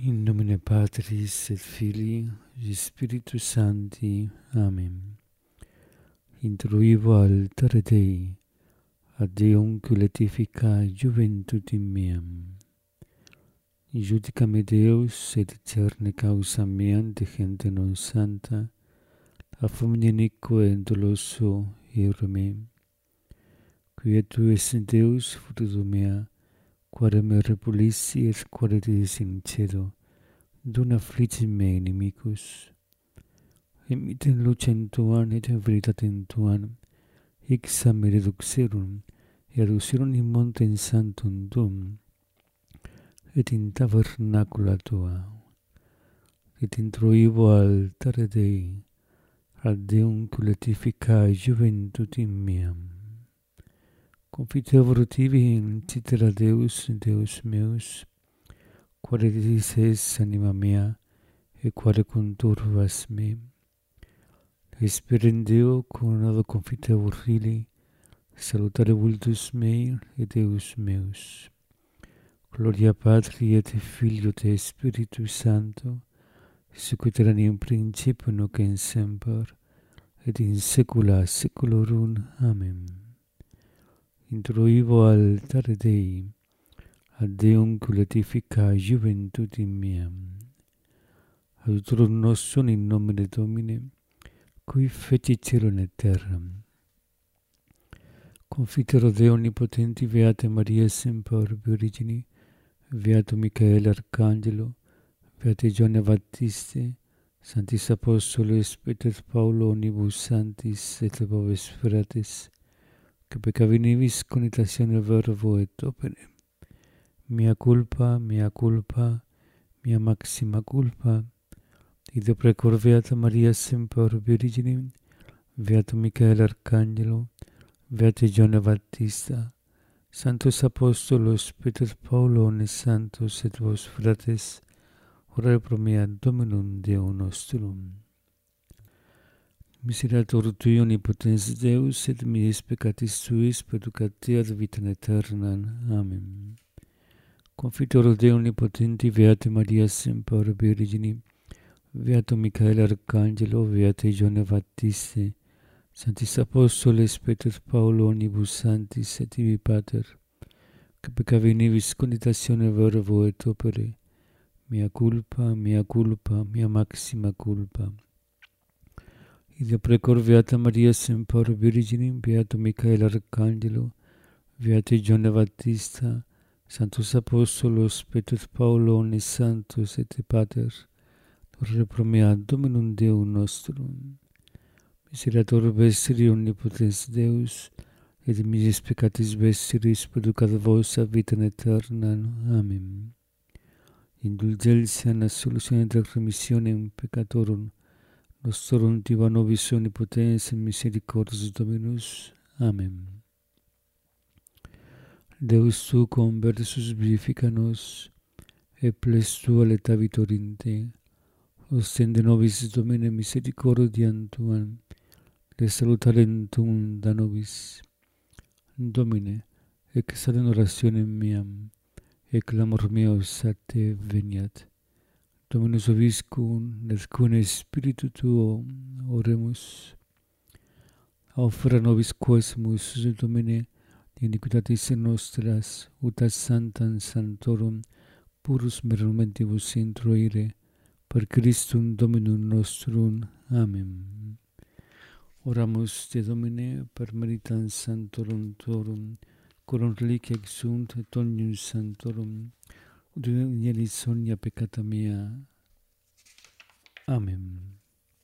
In nomine Patris et Filii et Spiritus Sancti. Amen. Introivo altare Dei, ad Deum culetificae juventutem meam. Judicame Deus et cerne causa meam de gente non santa, a fumine inique et doloso ire me. Quia tu es Deus fruto mea, quare me repulissi et quare te sincedo, dona afflici me inimicus. Emiten lucem tuam et veritatem tuam, ixam me reduxerum, et aducerum in montem sanctum tuum, et in tabernacula tua. Et introivo altare Dei, ad Deum culetificae juventutem meam. Confitevor tibi in citera Deus, Deus meus, quare diis es anima mea, et quare conturbas me. Esperen Deo coronado confitevor Filii, salutare vultus mei et Deus meus. Gloria Patri et Filio et Spiritus Sancto, sic ut erat in principio nunc et semper, et in saecula saeculorum. Amen. Introivo altare Dei, ad Deum culetificae juventutem meam. Adiutorum nostrum in nomine Domini, qui feci caelum et terram. Confitero Deo omnipotenti, Beata Maria semper Virgini, Beato Michael Arcangelo, Beate Johanne Baptiste, Sanctis Apostoles Peter Paulo omnibus sanctis et apostles fratres, que peccavinibus conitatione verbo et opere. Mea culpa, mea maxima culpa, id precor Beata Maria semper Virgini, Beato Michael Arcangelo, Beate Johanne Baptista, Sanctos Apostolos Peter Paulo omnes santos et vos fratres, orare pro mea Dominum Deum nostrum. Misericordiae Tui omnipotens Deus, et miis peccatis Tuis perducate ad vitam aeternam. Amen. Confiteor Deo omnipotenti, Beate Maria semper Virgini, Beato Michael Arcangelo, Beate Johanne Baptiste, Sanctis Apostoles Peter Paulo omnibus sanctis et tibi Pater, que peccavinibus conitatione verbo et opere, mea culpa, mea maxima culpa. Id precor Beata Maria semper Virgini, Beato Michael Arcangelo, Beate Johanne Baptista, Sanctus Apostolos Peter Paulo omnes santos et Pater, orare pro mea Dominum Deum nostrum. Misericordiae vestri omnipotens Deus, et miis peccatis vestris perducat vos ad vitam aeternam. Amen. Indulgentia et absolutione et remissionem peccatorum nostrorum tiba nobis omnipotens et misericordias Dominus. Amen. Deus tu conversus vivifica nos, et ples tua leta vitorinte, ostende nobis Domine misericordiam tuam, de salutarem tuum da nobis. Domine, exaudit in orationem meam, et clamor meus a te veniat. Dominus vobiscum, et cum Spiritu tuo oremus. Offera nobis quaesimus, Domine, iniquitatis nostras, ut ad sanctam sanctorum purus momentibus introire, per Christum Dominum nostrum. Amen. Oramus te Domine per meritam sanctorum tuorum, coram reliquia exunt et omnium sanctorum, ut inieris omnia peccata mea. Amen.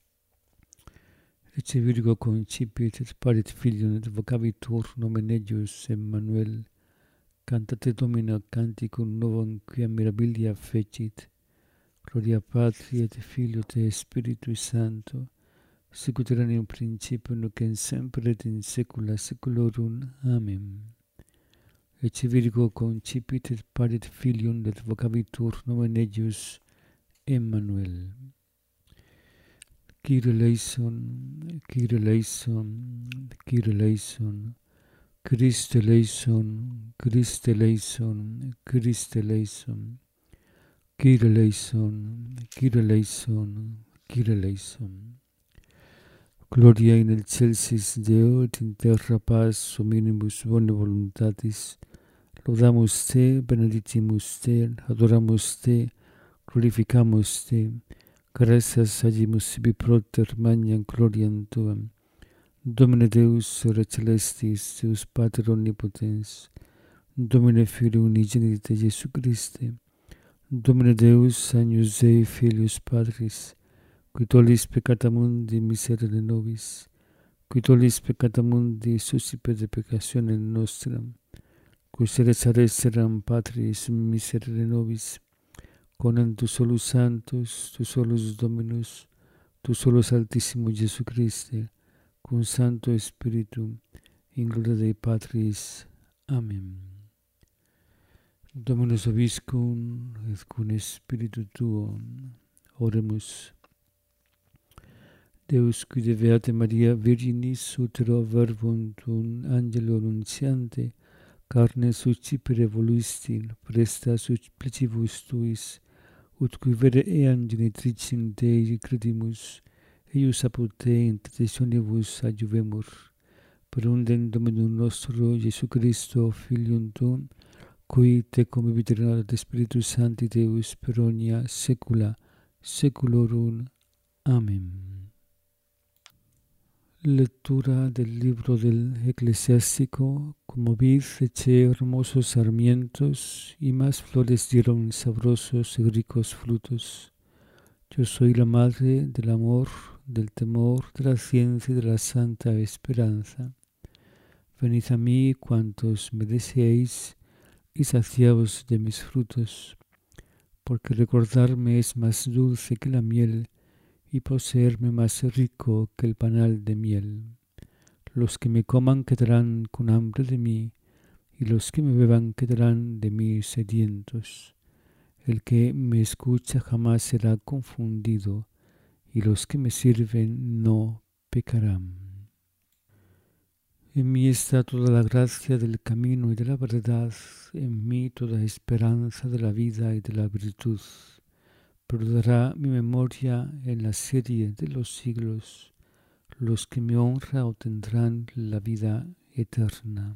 Ecce Virgo concipit et paret Filium et vocabitur nomen eius Emmanuel. Cantate Domine canticum novum quia mirabilia fecit. Gloria Patri et Filio et Spiritus Sancto, sic ut erat in principio nunc et semper et in saecula saeculorum. Amen. Ecce Virgo concipit et paret Filium et vocabitur nomen eius Emmanuel. Kyrie eleison, Kyrie eleison, Kyrie eleison, Christe eleison, Christe eleison, Christe eleison. Kyrie eleison, Kyrie eleison, Kyrie eleison. Gloria in excelsis Deo et in terra paz hominibus bone voluntatis. Laudamus te, benedicimus te, adoramus te, glorificamus te. Gratias agimus sibi proter magnam gloriam tuam. Domine Deus, ora celestis, Deus Pater omnipotens, Domine Filii unigenite Iesu Christe, Domine Deus, agnus Dei Filius Patris, qui tollis peccata mundi miserere nobis, qui tollis peccata mundi suscipe de peccatione nostram, qui seresseram Patris miserere nobis, conam tu solus Sanctus, tu solus Dominus, tu solus Altissimus Iesu Christe, cum Sancto Spiritum, in gloria Dei Patris. Amen. Dominus vobiscum, et cum Spiritu tuo. Oremus. Deus, qui de Beate Maria Virginis utero verbum tuum angelo annunciante, carne suscipere voluisti, presta supplicibus tuis, ut qui vere eam genitricim Dei credimus, eius apud te intercessionibus adjuvemur, per undem Dominum nostro Iesu Christo, Filium tuum, qui te convivit et Spiritus Sancti Deus per omnia saecula saeculorum. Amen. Lectura del libro del Eclesiástico. Como vid eché hermosos sarmientos, y más flores dieron sabrosos y ricos frutos. Yo soy la madre del amor, del temor, de la ciencia y de la santa esperanza. Venid a mí cuantos me deseéis, y saciaos de mis frutos, porque recordarme es más dulce que la miel, y poseerme más rico que el panal de miel. Los que me coman quedarán con hambre de mí, y los que me beban quedarán de mí sedientos. El que me escucha jamás será confundido, y los que me sirven no pecarán. En mí está toda la gracia del camino y de la verdad, en mí toda esperanza de la vida y de la virtud. Perdurará mi memoria en la serie de los siglos. Los que me honran obtendrán la vida eterna.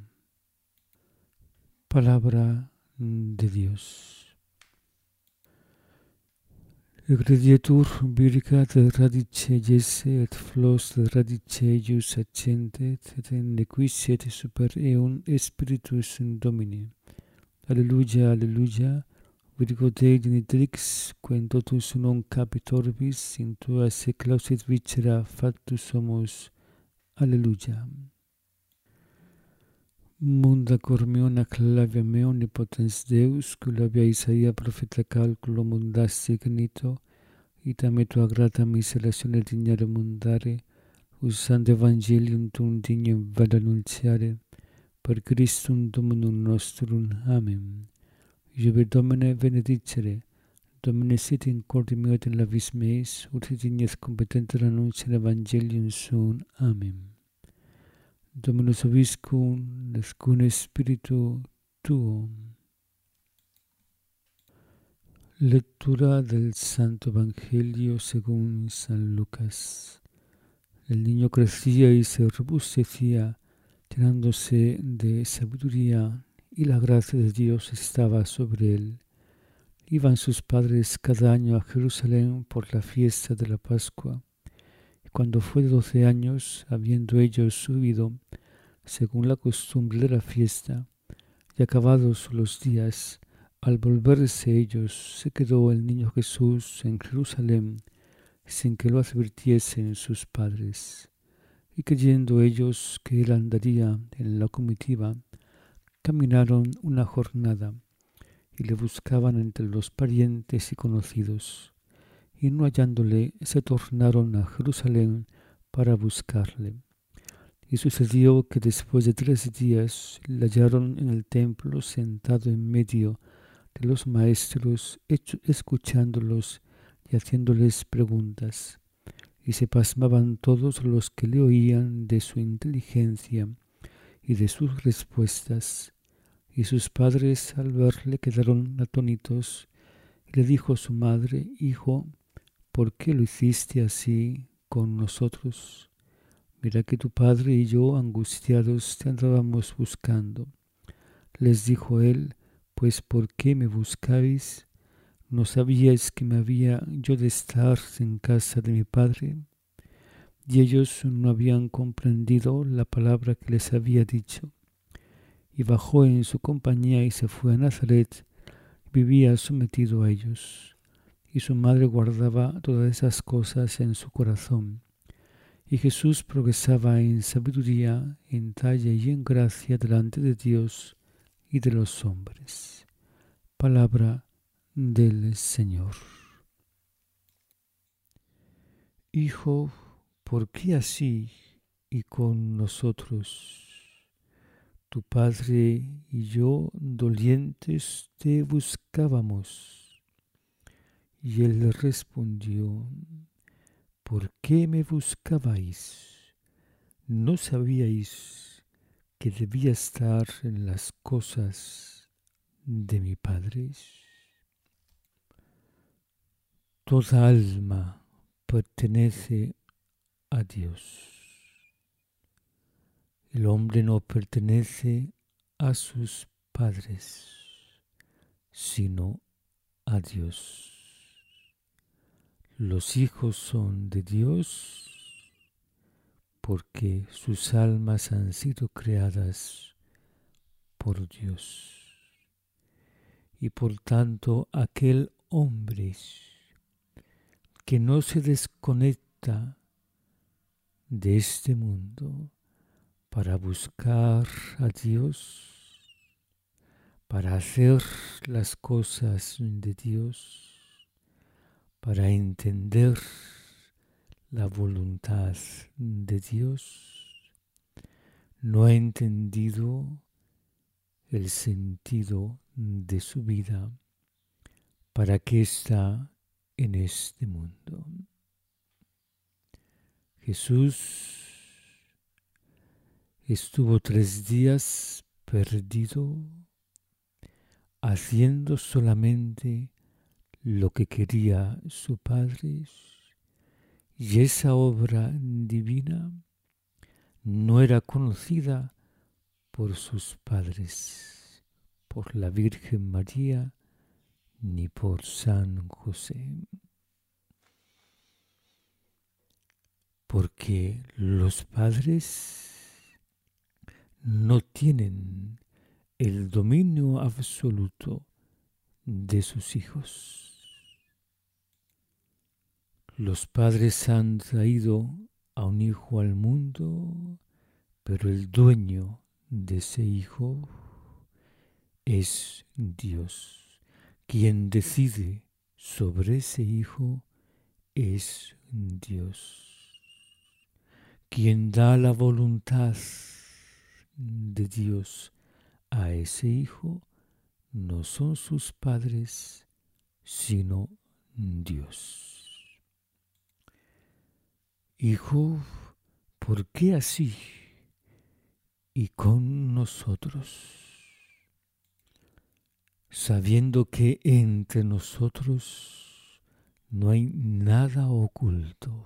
Palabra de Dios. Egredietur virica de radice jesse et flos de radice eius accentet, et in nequisset super eum Spiritus in Domine. Alleluia, alleluia. Virgo Dei genitrix, quem totus non capit orbis, in tua seclausit vicera factus homus. Alleluia. Munda cor meo acclavia me omnipotens Deus, culavia Isaia profeta calculo mundasti genito, itame tua grata miseratione dignare mundare, usando evangelium tuum dignum vada annunciare, per Christum Dominum nostrum. Amen. Iube Domine benedicere, Domine sit in corde meo et in labis meis, ut dignes competenter annunciare evangelium suum. Amen. Dominus vobiscum, et cum Spiritu tuo. Lectura del Santo Evangelio según San Lucas. El niño crecía y se robustecía, llenándose de sabiduría, y la gracia de Dios estaba sobre él. Iban sus padres cada año a Jerusalén por la fiesta de la Pascua. Cuando fue de 12 años, habiendo ellos subido, según la costumbre de la fiesta, y acabados los días, al volverse ellos, se quedó el niño Jesús en Jerusalén, sin que lo advirtiesen sus padres. Y creyendo ellos que él andaría en la comitiva, caminaron una jornada, y le buscaban entre los parientes y conocidos. Y no hallándole, se tornaron a Jerusalén para buscarle. Y sucedió que después de 3 días le hallaron en el templo sentado en medio de los maestros, escuchándolos y haciéndoles preguntas. Y se pasmaban todos los que le oían de su inteligencia y de sus respuestas. Y sus padres al verle quedaron atónitos, Le dijo a su madre: Hijo, ¿por qué lo hiciste así con nosotros? Mira que tu padre y yo, angustiados, te andábamos buscando. Les dijo él: Pues ¿por qué me buscabais? ¿No sabíais que me había yo de estar en casa de mi padre? Y ellos no habían comprendido la palabra que les había dicho. Y bajó en su compañía y se fue a Nazaret. Vivía sometido a ellos. Y su madre guardaba todas esas cosas en su corazón. Y Jesús progresaba en sabiduría, en talla y en gracia delante de Dios y de los hombres. Palabra del Señor. Hijo, ¿por qué así y con nosotros? Tu padre y yo, dolientes, te buscábamos. Y él le respondió: ¿Por qué me buscabais? ¿No sabíais que debía estar en las cosas de mi Padre? Toda alma pertenece a Dios. El hombre no pertenece a sus padres, sino a Dios. Los hijos son de Dios porque sus almas han sido creadas por Dios. Y por tanto, aquel hombre que no se desconecta de este mundo para buscar a Dios, para hacer las cosas de Dios, para entender la voluntad de Dios, no ha entendido el sentido de su vida, para qué está en este mundo. Jesús estuvo 3 días perdido, haciendo solamente lo que quería su Padre, y esa obra divina no era conocida por sus padres, por la Virgen María, ni por San José. Porque los padres no tienen el dominio absoluto de sus hijos. Los padres han traído a un hijo al mundo, pero el dueño de ese hijo es Dios. Quien decide sobre ese hijo es Dios. Quien da la voluntad de Dios a ese hijo no son sus padres, sino Dios. Hijo, ¿por qué así y con nosotros? Sabiendo que entre nosotros no hay nada oculto,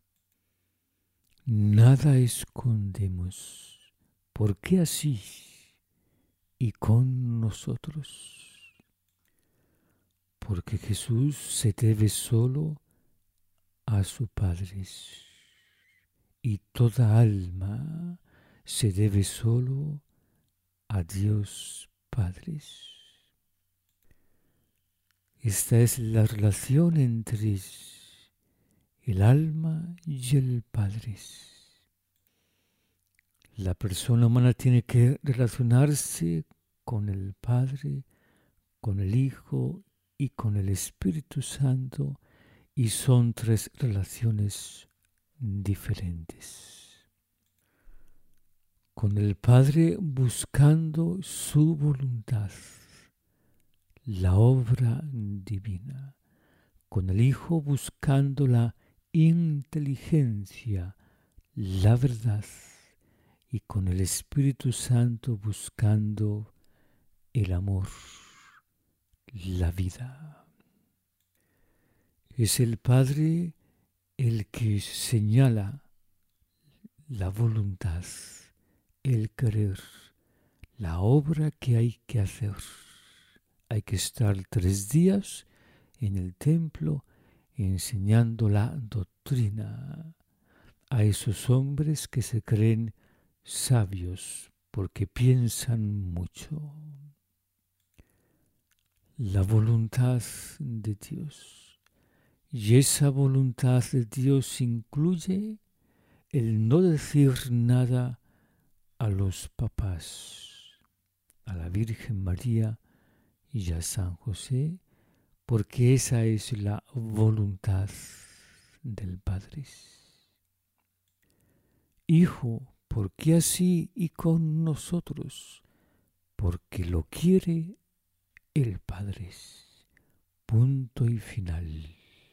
nada escondemos. ¿Por qué así y con nosotros? Porque Jesús se debe solo a su Padre, y toda alma se debe solo a Dios Padre. Esta es la relación entre el alma y el Padre. La persona humana tiene que relacionarse con el Padre, con el Hijo y con el Espíritu Santo, y son 3 relaciones diferentes. Con el Padre buscando su voluntad, la obra divina. Con el Hijo buscando la inteligencia, la verdad. Y con el Espíritu Santo buscando el amor, la vida. Es el Padre el que señala la voluntad, el querer, la obra que hay que hacer. Hay que estar 3 días en el templo enseñando la doctrina a esos hombres que se creen sabios porque piensan mucho. La voluntad de Dios. Y esa voluntad de Dios incluye el no decir nada a los papás, a la Virgen María y a San José, porque esa es la voluntad del Padre. Hijo, ¿por qué así y con nosotros? Porque lo quiere el Padre. Punto y final.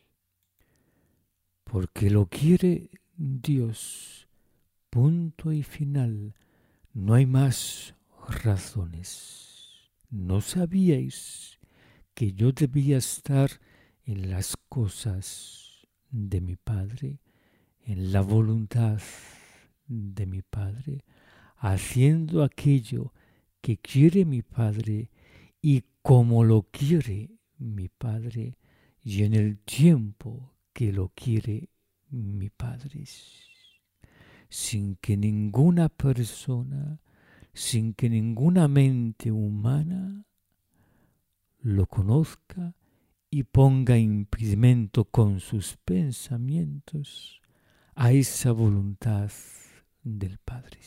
Porque lo quiere Dios. Punto y final. No hay más razones. ¿No sabíais que yo debía estar en las cosas de mi Padre, en la voluntad de mi Padre, haciendo aquello que quiere mi Padre y como lo quiere mi Padre y en el tiempo que lo quiere mi Padre? Sin que ninguna persona, sin que ninguna mente humana lo conozca y ponga impedimento con sus pensamientos a esa voluntad del Padre.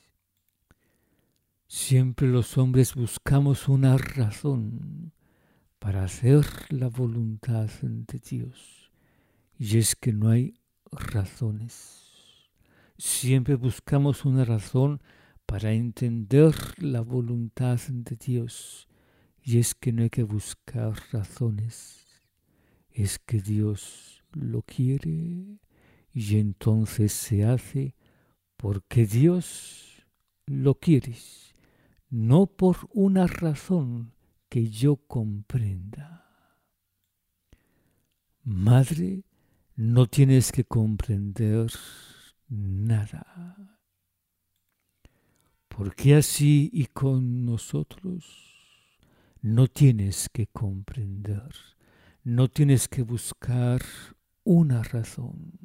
Siempre los hombres buscamos una razón para hacer la voluntad de Dios, y es que no hay razones. Siempre buscamos una razón para entender la voluntad de Dios, y es que no hay que buscar razones. Es que Dios lo quiere y entonces se hace porque Dios lo quiere, no por una razón que yo comprenda. Madre, no tienes que comprender nada. Porque así y con nosotros no tienes que comprender, no tienes que buscar una razón,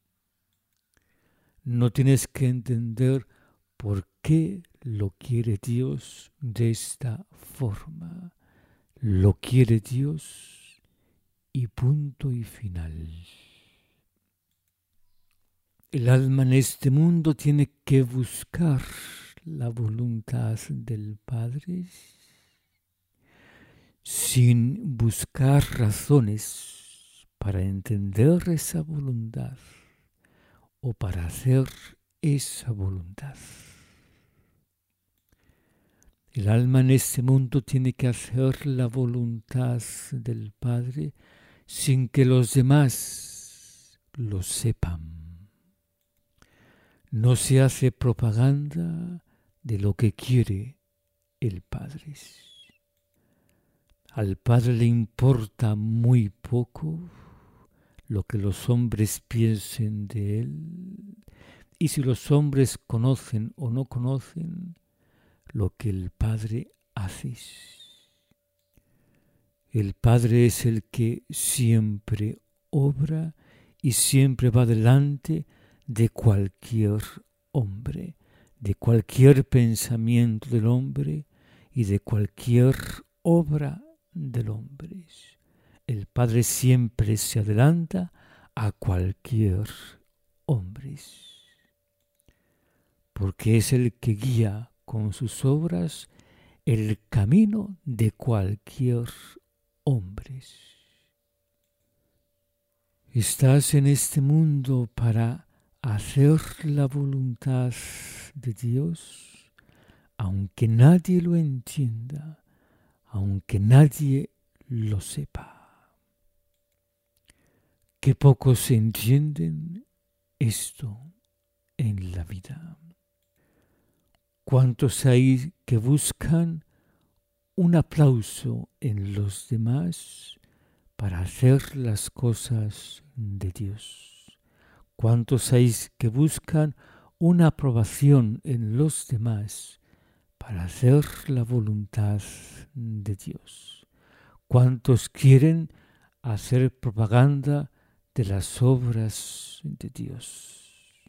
no tienes que entender por qué lo quiere Dios de esta forma. Lo quiere Dios y punto y final. El alma en este mundo tiene que buscar la voluntad del Padre sin buscar razones para entender esa voluntad o para hacer esa voluntad. El alma en este mundo tiene que hacer la voluntad del Padre sin que los demás lo sepan. No se hace propaganda de lo que quiere el Padre. Al Padre le importa muy poco lo que los hombres piensen de Él, y si los hombres conocen o no conocen lo que el Padre hace. El Padre es el que siempre obra y siempre va delante de cualquier hombre, de cualquier pensamiento del hombre y de cualquier obra del hombre. El Padre siempre se adelanta a cualquier hombre, porque es el que guía con sus obras el camino de cualquier hombre. Estás en este mundo para hacer la voluntad de Dios, aunque nadie lo entienda, aunque nadie lo sepa. Qué pocos entienden esto en la vida. ¿Cuántos hay que buscan un aplauso en los demás para hacer las cosas de Dios. ¿Cuántos hay que buscan una aprobación en los demás para hacer la voluntad de Dios? ¿Cuántos quieren hacer propaganda de las obras de Dios?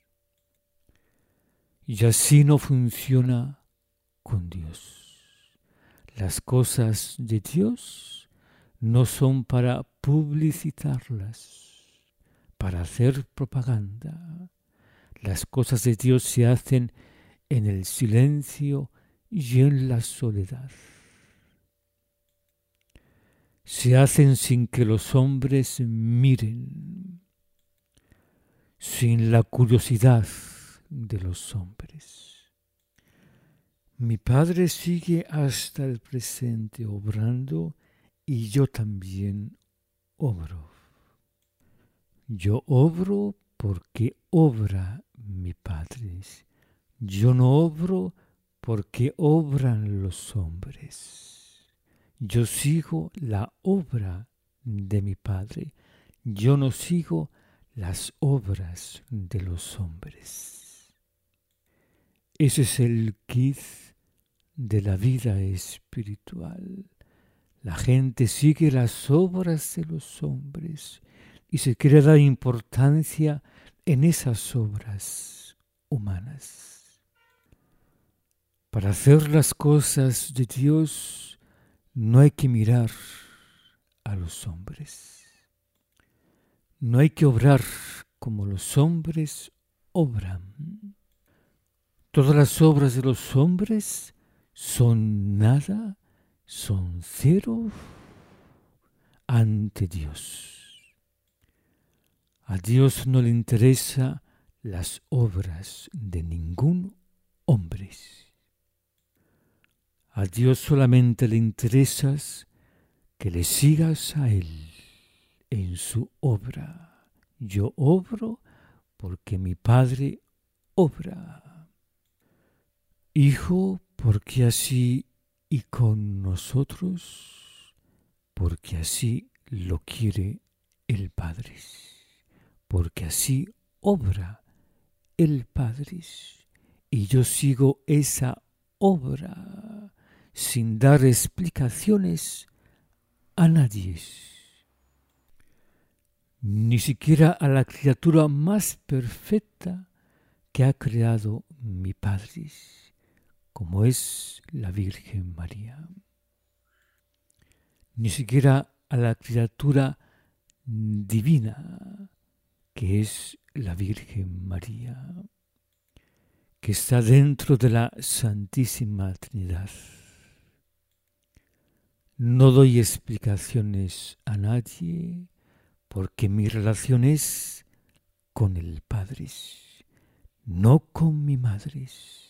Y así no funciona con Dios. Las cosas de Dios no son para publicitarlas, para hacer propaganda. Las cosas de Dios se hacen en el silencio y en la soledad. Se hacen sin que los hombres miren, sin la curiosidad de los hombres. Mi Padre sigue hasta el presente obrando y yo también obro. Yo obro porque obra mi Padre. Yo no obro porque obran los hombres. Yo sigo la obra de mi Padre. Yo no sigo las obras de los hombres. Ese es el kit de la vida espiritual. La gente sigue las obras de los hombres y se quiere dar importancia en esas obras humanas. Para hacer las cosas de Dios no hay que mirar a los hombres. No hay que obrar como los hombres obran. Todas las obras de los hombres son nada, son cero ante Dios. A Dios no le interesan las obras de ningún hombre. A Dios solamente le interesa que le sigas a Él en su obra. Yo obro porque mi Padre obra. Hijo, porque así y con nosotros, porque así lo quiere el Padre, porque así obra el Padre, y yo sigo esa obra sin dar explicaciones a nadie, ni siquiera a la criatura más perfecta que ha creado mi Padre, como es la Virgen María. Ni siquiera a la criatura divina, que es la Virgen María, que está dentro de la Santísima Trinidad. No doy explicaciones a nadie porque mi relación es con el Padre, no con mi madre.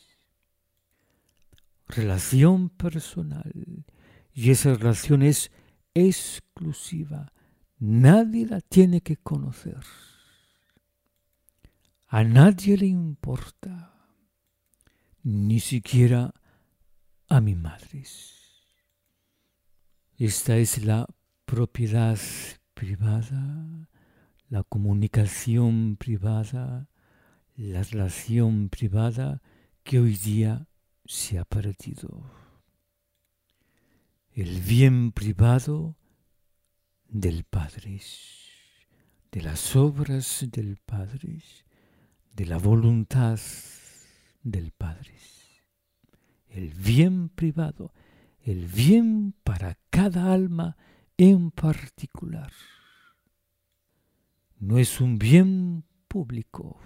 Relación personal, y esa relación es exclusiva. Nadie la tiene que conocer. A nadie le importa, ni siquiera a mi madre. Esta es la propiedad privada, la comunicación privada, la relación privada que hoy día se ha perdido. El bien privado del Padre, de las obras del Padre, de la voluntad del Padre. El bien privado, el bien para cada alma en particular. No es un bien público.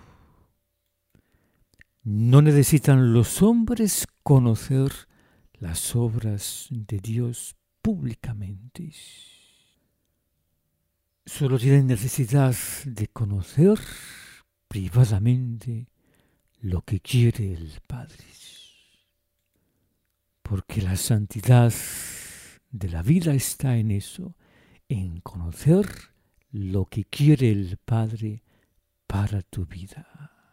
No necesitan los hombres conocer las obras de Dios públicamente. Solo tienen necesidad de conocer privadamente lo que quiere el Padre. Porque la santidad de la vida está en eso, en conocer lo que quiere el Padre para tu vida.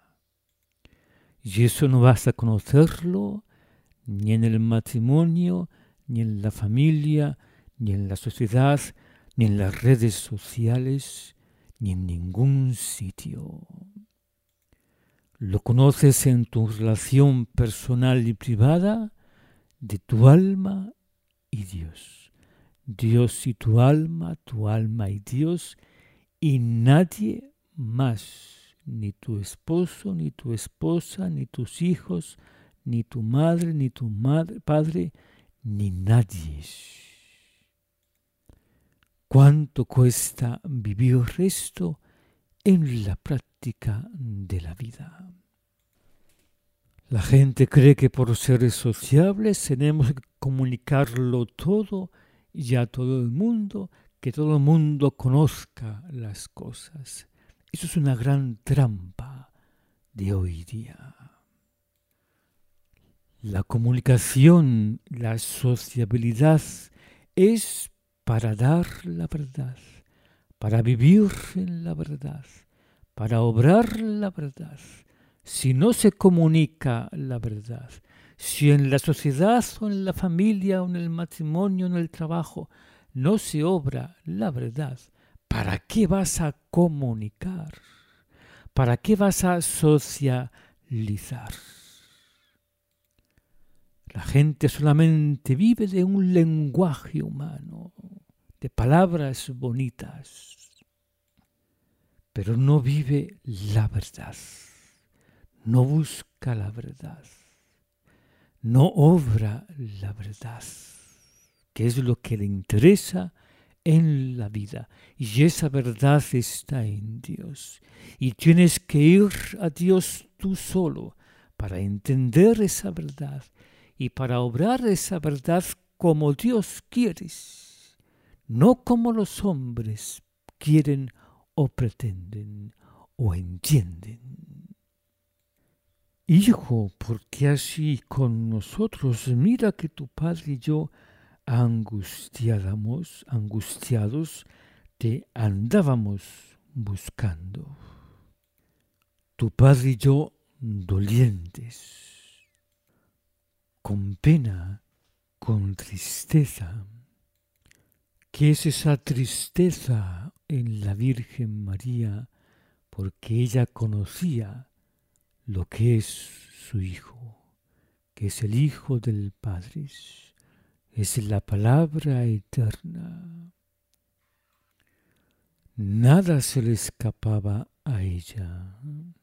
Y eso no vas a conocerlo ni en el matrimonio, ni en la familia, ni en la sociedad, ni en las redes sociales, ni en ningún sitio. Lo conoces en tu relación personal y privada de tu alma y Dios. Dios y tu alma y Dios, y nadie más, ni tu esposo, ni tu esposa, ni tus hijos, ni tu madre, ni tu padre, ni nadie. ¿Cuánto cuesta vivir esto en la práctica de la vida? La gente cree que por ser sociables tenemos que comunicarlo todo y a todo el mundo, que todo el mundo conozca las cosas. Eso es una gran trampa de hoy día. La comunicación, la sociabilidad es para dar la verdad, para vivir en la verdad, para obrar la verdad. Si no se comunica la verdad, si en la sociedad o en la familia o en el matrimonio o en el trabajo no se obra la verdad, ¿para qué vas a comunicar? ¿Para qué vas a socializar? La gente solamente vive de un lenguaje humano, de palabras bonitas, pero no vive la verdad. No busca la verdad, no obra la verdad, que es lo que le interesa en la vida. Y esa verdad está en Dios. Y tienes que ir a Dios tú solo para entender esa verdad y para obrar esa verdad como Dios quiere, no como los hombres quieren o pretenden o entienden. Hijo, ¿por qué así con nosotros? Mira que tu padre y yo angustiados, te andábamos buscando. Tu padre y yo dolientes, con pena, con tristeza. ¿Qué es esa tristeza en la Virgen María? Porque ella conocía lo que es su Hijo, que es el Hijo del Padre, es la palabra eterna. Nada se le escapaba a ella.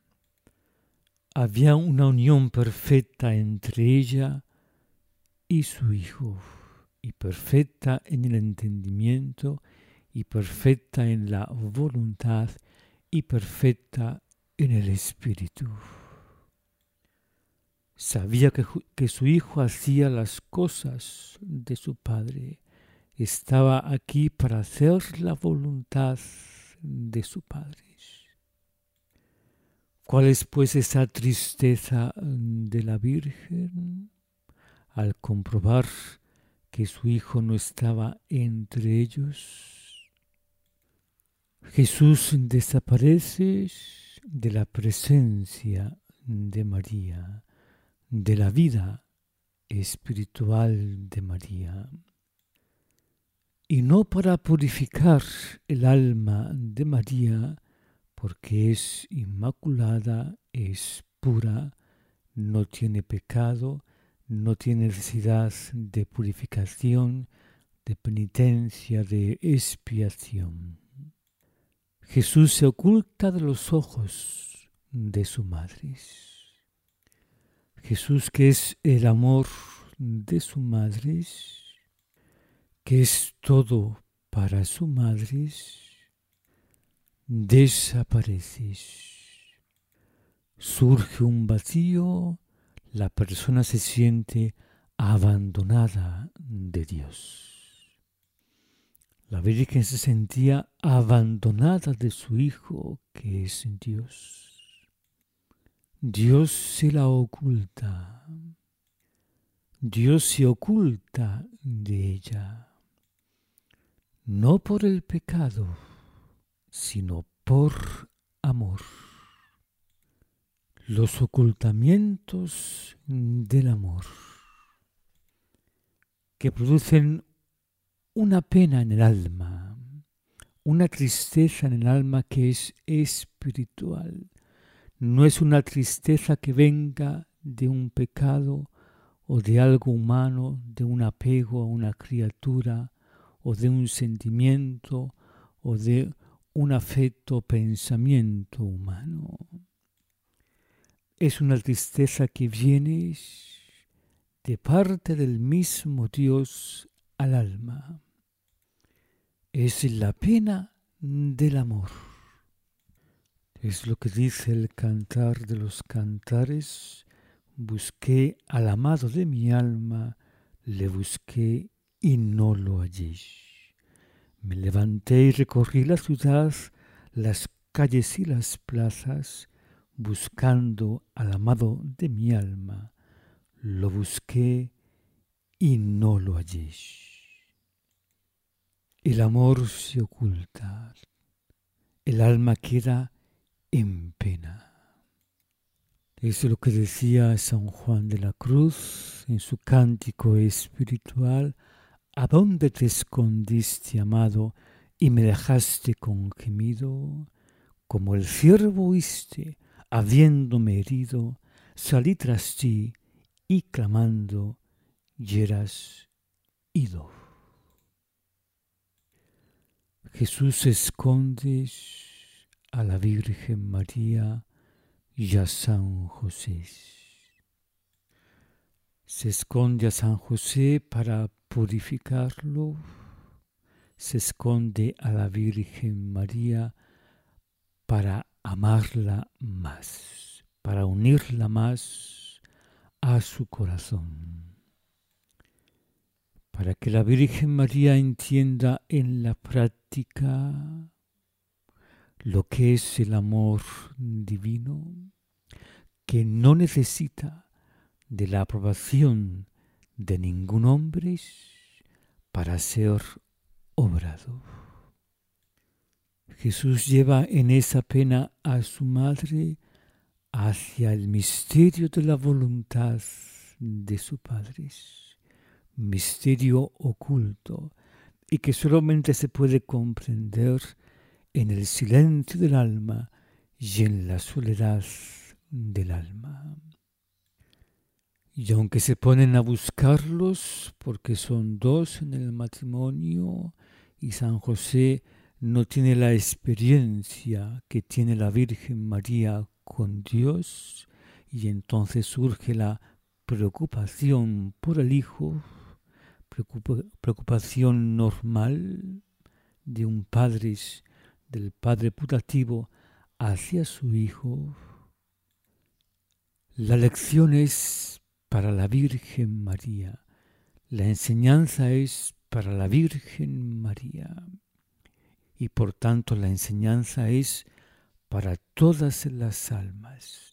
Había una unión perfecta entre ella y su Hijo, y perfecta en el entendimiento, y perfecta en la voluntad, y perfecta en el espíritu. Sabía que su Hijo hacía las cosas de su Padre. Estaba aquí para hacer la voluntad de su Padre. ¿Cuál es pues esa tristeza de la Virgen? Al comprobar que su Hijo no estaba entre ellos. Jesús desaparece de la presencia de María, de la vida espiritual de María. Y no para purificar el alma de María, porque es inmaculada, es pura, no tiene pecado, no tiene necesidad de purificación, de penitencia, de expiación. Jesús se oculta de los ojos de su madre. Jesús, que es el amor de su madre, que es todo para su madre, desaparece. Surge un vacío, la persona se siente abandonada de Dios. La Virgen se sentía abandonada de su Hijo, que es Dios. Dios se la oculta. Dios se oculta de ella. No por el pecado, sino por amor. Los ocultamientos del amor, que producen una pena en el alma, una tristeza en el alma que es espiritual. No es una tristeza que venga de un pecado o de algo humano, de un apego a una criatura o de un sentimiento o de un afecto o pensamiento humano. Es una tristeza que viene de parte del mismo Dios al alma. Es la pena del amor. Es lo que dice el Cantar de los Cantares. Busqué al amado de mi alma, le busqué y no lo hallé. Me levanté y recorrí la ciudad, las calles y las plazas, buscando al amado de mi alma. Lo busqué y no lo hallé. El amor se oculta, el alma queda en pena. Es lo que decía San Juan de la Cruz en su cántico espiritual: ¿a dónde te escondiste, amado, y me dejaste con gemido? Como el ciervo huiste, habiéndome herido, salí tras ti y clamando, yeras ido. Jesús esconde a la Virgen María y a San José. Se esconde a San José para purificarlo, se esconde a la Virgen María para amarla más, para unirla más a su corazón, para que la Virgen María entienda en la práctica lo que es el amor divino, que no necesita de la aprobación de ningún hombre para ser obrado. Jesús lleva en esa pena a su madre hacia el misterio de la voluntad de su Padre, misterio oculto y que solamente se puede comprender en el silencio del alma y en la soledad del alma. Y aunque se ponen a buscarlos, porque son dos en el matrimonio, y San José no tiene la experiencia que tiene la Virgen María con Dios, y entonces surge la preocupación por el hijo, preocupación normal de un padre, del padre putativo hacia su hijo. La lección es para la Virgen María. La enseñanza es para la Virgen María. Y por tanto la enseñanza es para todas las almas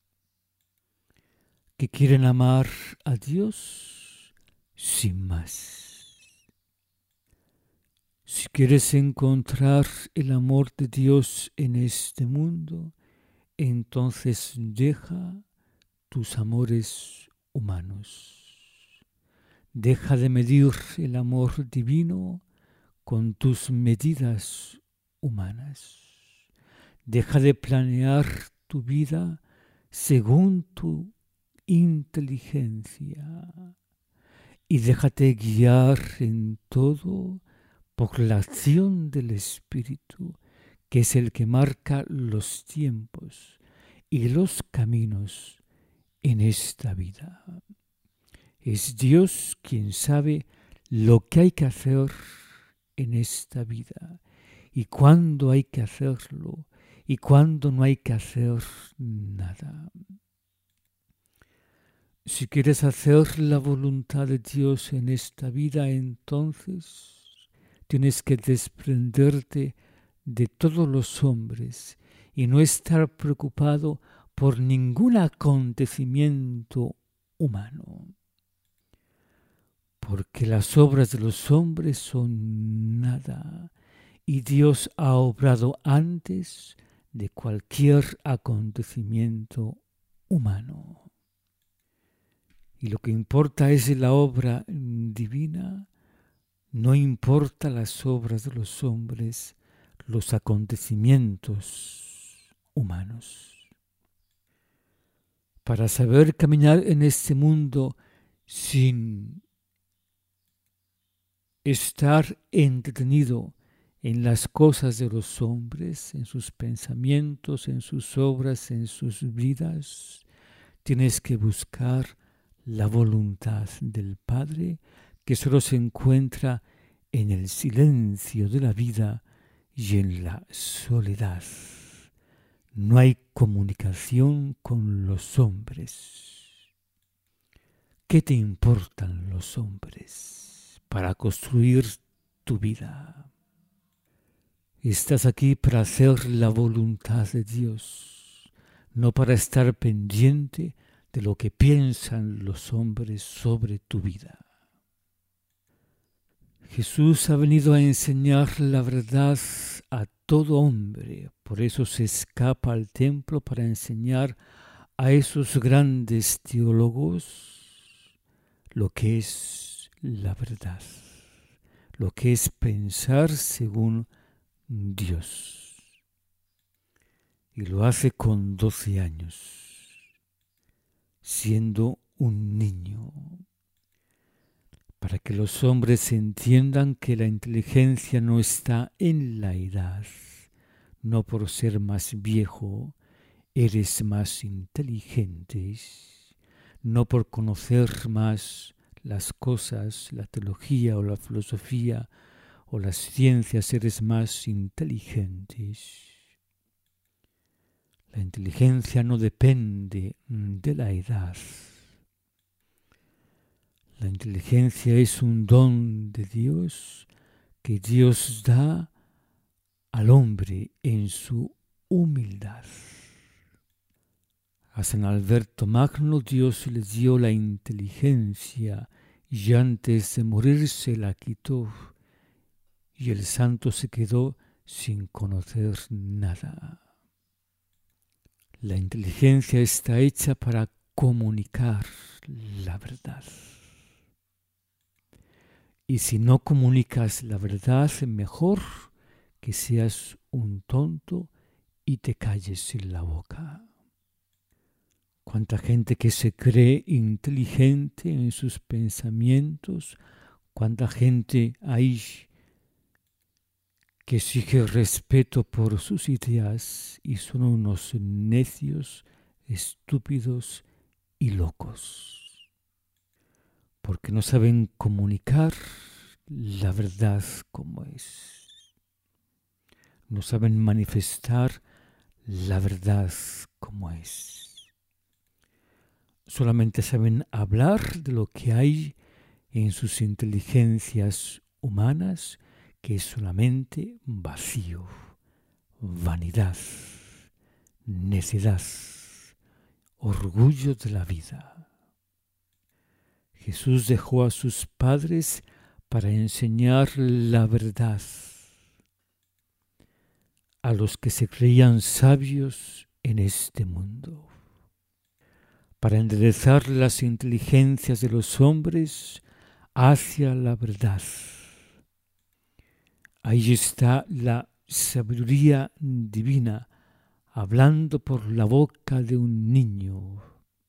que quieren amar a Dios sin más. Si quieres encontrar el amor de Dios en este mundo, entonces deja tus amores humanos. Deja de medir el amor divino con tus medidas humanas. Deja de planear tu vida según tu inteligencia y déjate guiar en todo por la acción del Espíritu, que es el que marca los tiempos y los caminos en esta vida. Es Dios quien sabe lo que hay que hacer en esta vida y cuándo hay que hacerlo y cuándo no hay que hacer nada. Si quieres hacer la voluntad de Dios en esta vida, entonces tienes que desprenderte de todos los hombres y no estar preocupado por ningún acontecimiento humano. Porque las obras de los hombres son nada y Dios ha obrado antes de cualquier acontecimiento humano. Y lo que importa es la obra divina, no importa las obras de los hombres, los acontecimientos humanos. Para saber caminar en este mundo sin estar entretenido en las cosas de los hombres, en sus pensamientos, en sus obras, en sus vidas, tienes que buscar la voluntad del Padre, que solo se encuentra en el silencio de la vida y en la soledad. No hay comunicación con los hombres. ¿Qué te importan los hombres para construir tu vida? Estás aquí para hacer la voluntad de Dios, no para estar pendiente de lo que piensan los hombres sobre tu vida. Jesús ha venido a enseñar la verdad a todo hombre, por eso se escapa al templo para enseñar a esos grandes teólogos lo que es la verdad, lo que es pensar según Dios. Y lo hace con 12 años, siendo un niño, para que los hombres entiendan que la inteligencia no está en la edad. No por ser más viejo eres más inteligente, no por conocer más las cosas, la teología o la filosofía o las ciencias eres más inteligente. La inteligencia no depende de la edad. La inteligencia es un don de Dios que Dios da al hombre en su humildad. A San Alberto Magno Dios le dio la inteligencia y antes de morir se la quitó y el santo se quedó sin conocer nada. La inteligencia está hecha para comunicar la verdad. Y si no comunicas la verdad, mejor que seas un tonto y te calles en la boca. Cuánta gente que se cree inteligente en sus pensamientos, cuánta gente hay que exige respeto por sus ideas y son unos necios, estúpidos y locos, porque no saben comunicar la verdad como es. No saben manifestar la verdad como es. Solamente saben hablar de lo que hay en sus inteligencias humanas, que es solamente vacío, vanidad, necedad, orgullo de la vida. Jesús dejó a sus padres para enseñar la verdad a los que se creían sabios en este mundo, para enderezar las inteligencias de los hombres hacia la verdad. Ahí está la sabiduría divina hablando por la boca de un niño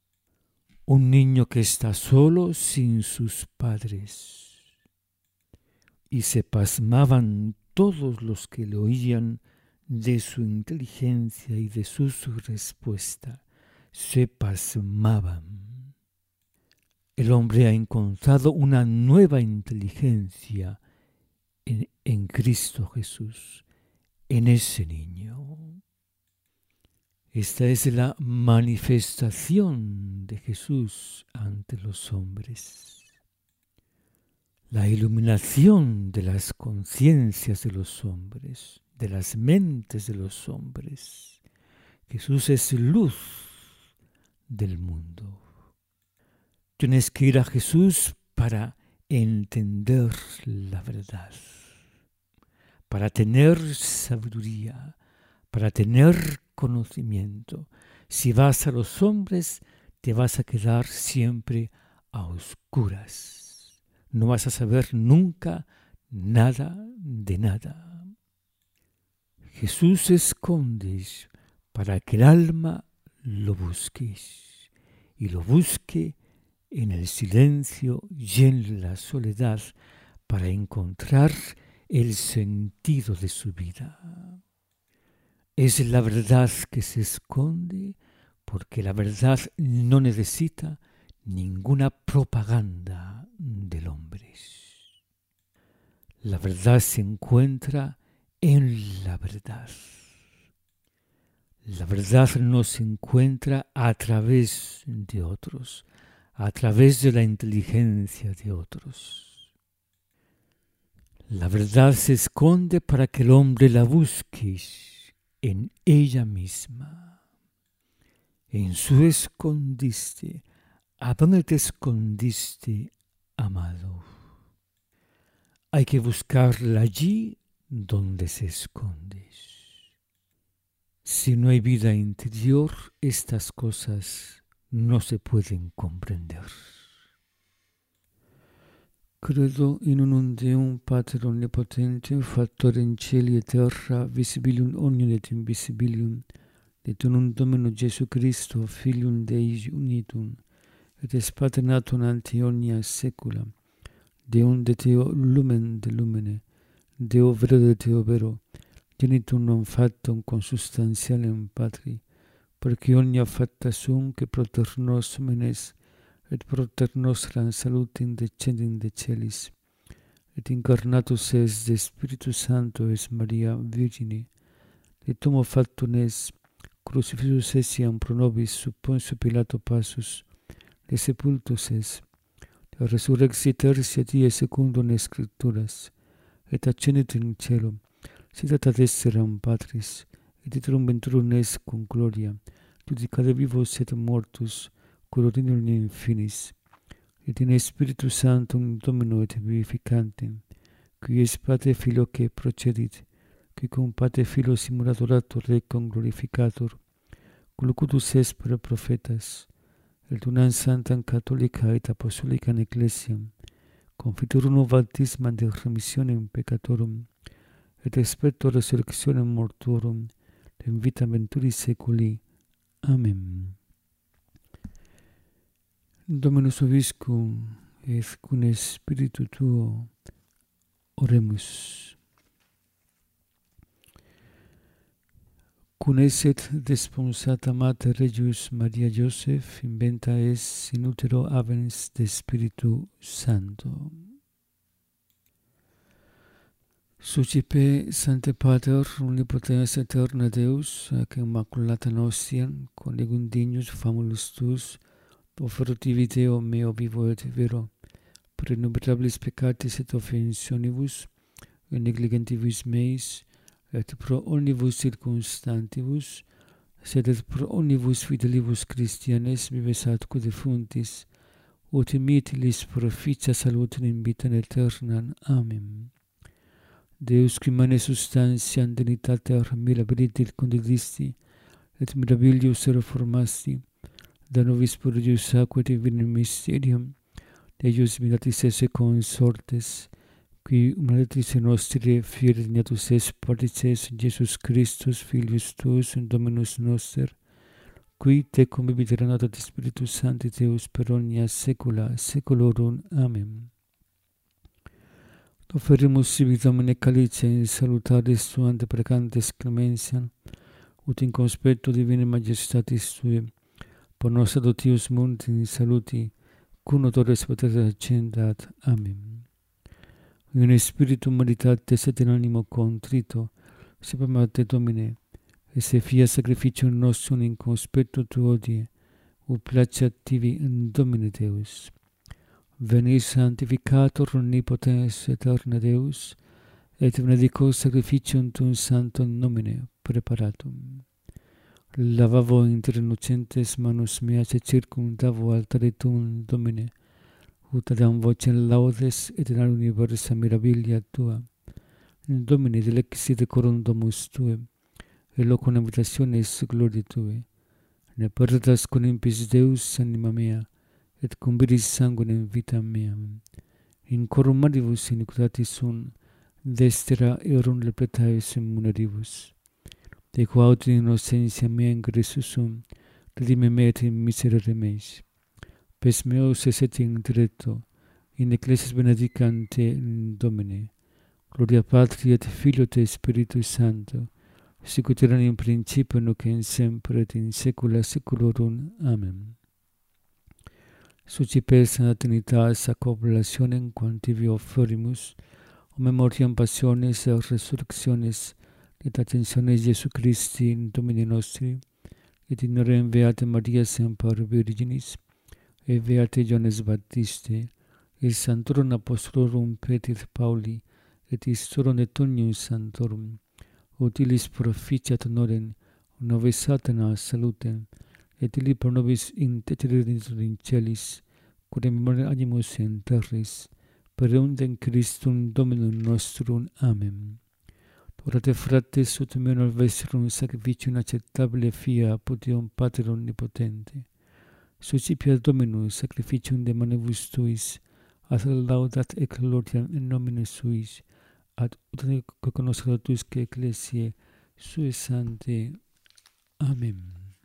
que está solo sin sus padres. Y se pasmaban todos los que le oían de su inteligencia y de su respuesta. Se pasmaban. El hombre ha encontrado una nueva inteligencia en Cristo Jesús, en ese niño. Esta es la manifestación de Jesús ante los hombres. La iluminación de las conciencias de los hombres, de las mentes de los hombres. Jesús es luz del mundo. Tienes que ir a Jesús para entender la verdad, para tener sabiduría, para tener conocimiento. Si vas a los hombres, te vas a quedar siempre a oscuras. No vas a saber nunca nada de nada. Jesús se esconde para que el alma lo busque y lo busque en el silencio y en la soledad para encontrar el sentido de su vida. Es la verdad que se esconde porque la verdad no necesita ninguna propaganda del hombre. La verdad se encuentra en la verdad. La verdad no se encuentra a través de otros, a través de la inteligencia de otros. La verdad se esconde para que el hombre la busque en ella misma. En su escondite. ¿A dónde te escondiste, amado? Hay que buscarla allí donde se esconde. Si no hay vida interior, estas cosas no se pueden comprender. Credo in unum Deum Pater omnipotente, factor in cieli et terra, visibilium omnium et invisibilium, et unum Domino Jesu Christo, Filium Dei unitum, et es Pater natum ante omnia saecula, Deum de Deo lumen de lumene, Deo vero de Deo vero, genitum non factum consubstantialem Patri, perque omnia facta sunt que proter nos menes, et proter nostram salutem descendit de celis, et incarnatus es de Spiritus Sancto es Maria Virgine, et homo factum es, crucifixus essiam pro nobis sub Pontio Pilato passus, et sepultus es, et resurrexit tertia die secundum Scripturas, et ascendit in caelum, sit ad exteram Patris, et iterum venturum est cum gloria, judicare vivos et mortus, colorinum in finis, et in Spiritus Sanctum Domino et vivificantem, qui es Pater Filioque procedit, qui cum Pater Filio simul adorator Recum glorificator, locutus est per prophetas, et unam sanctam catholica et apostolica ecclesiam, confiturum baptismam de remissionem peccatorum, et expecto resurrectionem mortuorum, et in vita venturi saeculi. Amen. Dominus vobiscum, et cum spiritu tuo, oremus. Cum esset desponsata Mater Regius Maria Joseph, inventa es in utero avens de Spiritu Sancto. Sucipe, Sancte Pater, omnipotens aeterna Deus, ac immaculata nostiam, conegum dignus famulus tuus, offertivi Deo meo vivo et vero, per innumerabilis peccatis et offensionibus, et negligentibus meis, et pro omnibus circumstantibus, sed et pro omnibus fidelibus Christianes vives atque defuntis, ut imitilis proficia salutem in vitam aeternam. Amen. Deus qui mane substantiam dignitater mirabilis condidisti, et mirabilius reformasti, da nobis purgius aquae divinem mysterium, Deus miratis esse consortes, qui humanitis nostri fieri dignatus est partices Jesus Christus, Filius tuus, Dominus noster, qui tecum vivit regnat Spiritus Sancti Deus per omnia saecula saeculorum. Amen. Offerimus sibi Domine calice in salutaris tuam ante precantes clementiam, ut in conspecto divinae majestatis tuae, por nos adoptius mundi in saluti, cum notores patres accendat. Amen. In spiritu maritatis et in animo contrito, sepamate Domine, et se fiat sacrificium nostrum in conspecto tuo die, ut placeat tibi in Domine Deus. Veni sanctificator omnipotens aeterna Deus, et benedico sacrificium tuum sanctum nomine preparatum. Lavavo inter innocentes manus meas et circumdavo altare tuum Domine, ut adam vocem laudes et in universa mirabilia tua. In Domine dilexit decorum domus tuae, et locum habitationis gloriae tuae. Ne perdas con impis Deus anima mea, et cum viris sanguinem vita mea. In corum maribus iniquitatis sunt, destera eorum lepletae sum muneribus. de quaud in innocentia mea in Christus sum, redime me et in miserere meis. Pes meus eset in diretto, in ecclesias benedicante in Domine. Gloria Patri et Filio et Spiritus Sancto, sic ut erat in principio nunc et in semper et in saecula saeculorum. Amen. Sucipes Sancta Trinitas ac oblationem quam tibi offerimus, o memoriam passiones et resurrectiones et ascensiones Iesu Christi in Domine nostri, et in orem Beata Maria Semper Virginis, et Beate Ioannes Baptiste, et Sanctorum Apostolorum Petri et Pauli, et Istorum et Omnium Sanctorum, utilis proficiat honorem, nobis Satana salutem, et illi pro nobis intercederitur in celis, quod memoriam animus in terris, per eundem Christum Dominum nostrum. Amen. Orate frates ut menor vestrum sacrificium acceptabile fia apud Deum Pater omnipotente. Suscipia Dominus sacrificium de manibus tuis, ad laudat et gloriam in nomine suis, ad ut cognoscetur ecclesiae sue sanctae. Amen.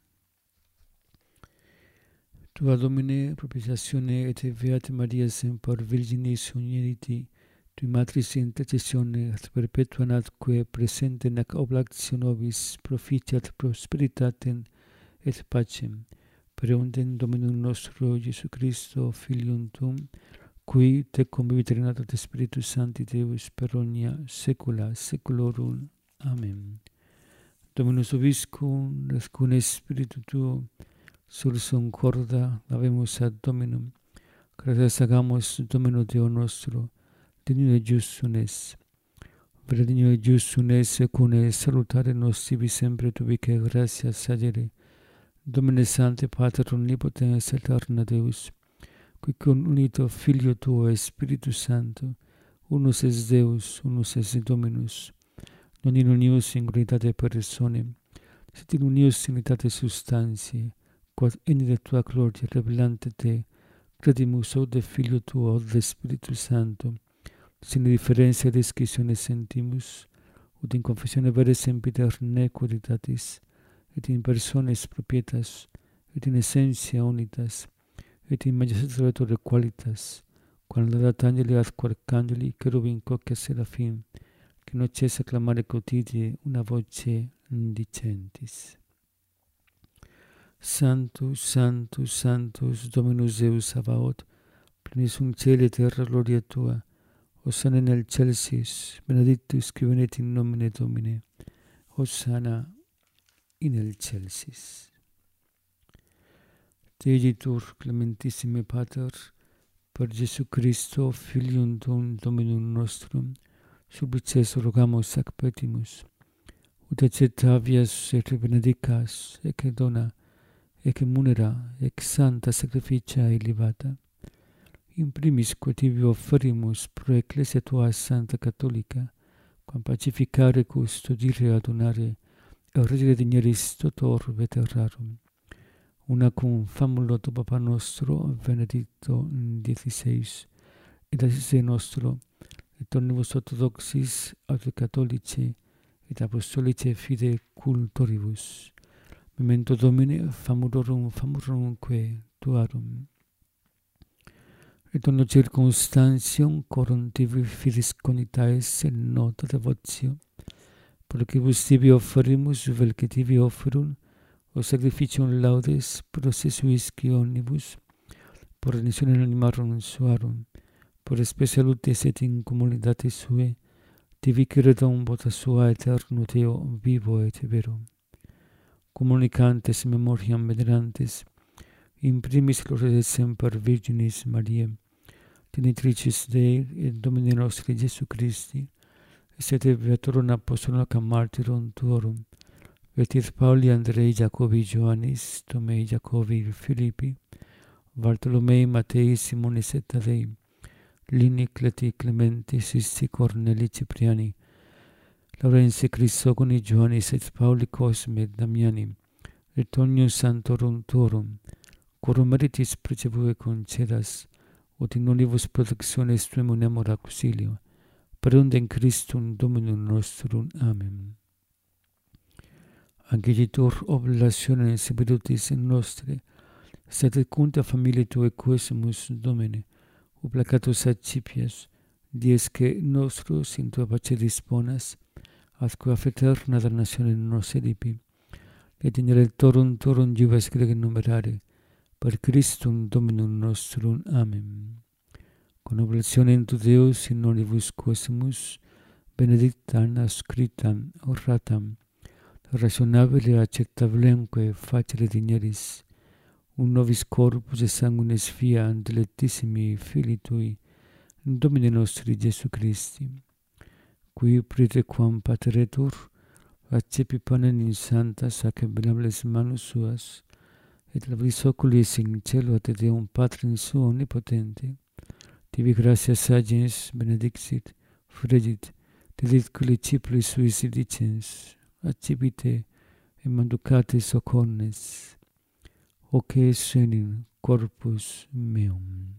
Tua Domine propitiatione et Beate Maria Semper Virginis uniti, tui Matris intercessione ad perpetua natque presente nac oblatio nobis proficiat prosperitatem et pacem, per eundem Dominum nostro Iesu Christo, Filium Tuum, qui te convivit regnat et Spiritus Sancti Deus per omnia saecula saeculorum. Amen. Dominus vobiscum, et cum Spiritu tuo, sursum corda, lavemus ad Dominum, gratias hagamos Domino Deo nostro, digno et justum es. Vera digno et justum es, secune salutare nos tibi sempre tubique gratias agere. Domine Sancte Pater omnipotens et eterna Deus, qui cum unito Filio tuo et Spiritus Sancto, unus es Deus, unus es Dominus, non in unius in unitate personae, sed in unius in unitate substantiae, quod in tua gloria revelante te, credimus od de Filio tuo, od de Spiritus Sancto, sin differentia et disquisione sentimus, ut in confessione vere sempiter nequiditatis, et in persones propietas, et in essentia unitas, et in majestatis qualitas, quam laudat angeli ad arcangeli, cherubim quoque seraphim, que non cessa clamare quotidie una voce dicentis. Sanctus, Sanctus, Sanctus, Dominus Deus Sabaoth, plenis sunt caeli et terra gloria tua, Hosanna in excelsis, benedictus qui venit in nomine Domini, Hosanna in excelsis. Te igitur, clementissime Pater, per Iesu Christo, Filium Tuum, Dominum nostrum, supplices rogamus ac petimus, ut acceptavias et benedicas, ec dona, ec munera, ec sancta sacrificia elevata, in primis quod tibi offerimus pro ecclesia tua Sancta Catholica, quam pacificare custodire adunare, et regere digneris totor veterarum, una cum famulo tu Papa nostro, Benedicto XVI, et assiste nostro, et omnibus orthodoxis, aut catholici, et apostolici fide cultoribus. Memento Domine, famurumque tuarum. Et omnio circumstantium corum tibi fidis conitaes in nota devotio, proquibus tibi offerimus, vel que tibi offerum, o sacrificium laudes processuisci omnibus, por remissionem animarum suarum, por specialitas et in communitatis sue, tibi credum vota sua aeterno Deo vivo et vero. Communicantes memoriam venerantes, in primis gloriae semper Virginis Mariae, Genitricis Dei et Domini nostri Iesu Christi, sete beatorum apostolorum et martyrum tuorum, vetit Pauli, Andrei, Jacobi, Ioannis, Tomei, Jacobi, Philippi, Bartolomei, Matei, Simonis et Tadei, Lini, Cleti, Clementi, Sisti, Corneli, Cipriani, Laurensi, Chrysogoni, Ioannis et Pauli, Cosme, Damiani, et omnium sanctorum tuorum, quorum meritis precebue concedas, ut in olivus protectiones tuum unemur auxilio, per eundem Christum Dominum nostrum. Amen. Angelitur oblationes severutis in nostre, sed cunta familiae Tuae quesumus, Domine, uplacatus accipias, dies que nostros in Tua pace disponas, atque eterna damnatione nos edipi, et in electorum Tuorum juves grege numerare, per Christum Dominum nostrum. Amen. Con oblationem tu Deus in nonibus quesumus, benedictam, ascritam, oratam, rationabile acceptablemque facere digneris, un nobis corpus et sanguinis via dilectissimi Filii Tui, Domine nostri Jesu Christi, qui praetequam pateretur, accepi panem in santa sacramentales manus suas, et labris oculis in cielo ad Deum Patrim suo omnipotente, tibi gratias agens benedixit, fregit, dedit culi discipuli suis dicens, accipite et manducate socornes, hoc es enim corpus meum.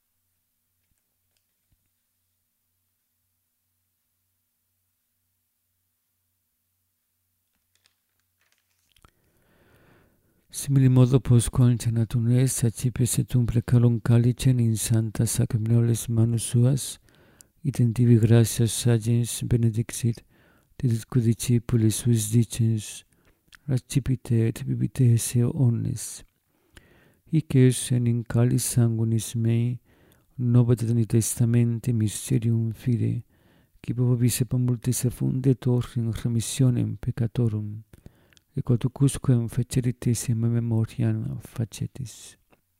Simili modo postquam cenatum est, accipes et precalum calicem in santa sacramentales manus suas, item tibi gratias agens benedixit, dedit cui discipuli suis dicens, accipite et bibite esse omnes. Hic es enim calis sanguinis mei, novet et testamente mysterium fide, qui vobis et multis effundetur in remissionem peccatorum, et quodcusquam feceritis in memoriam facetis.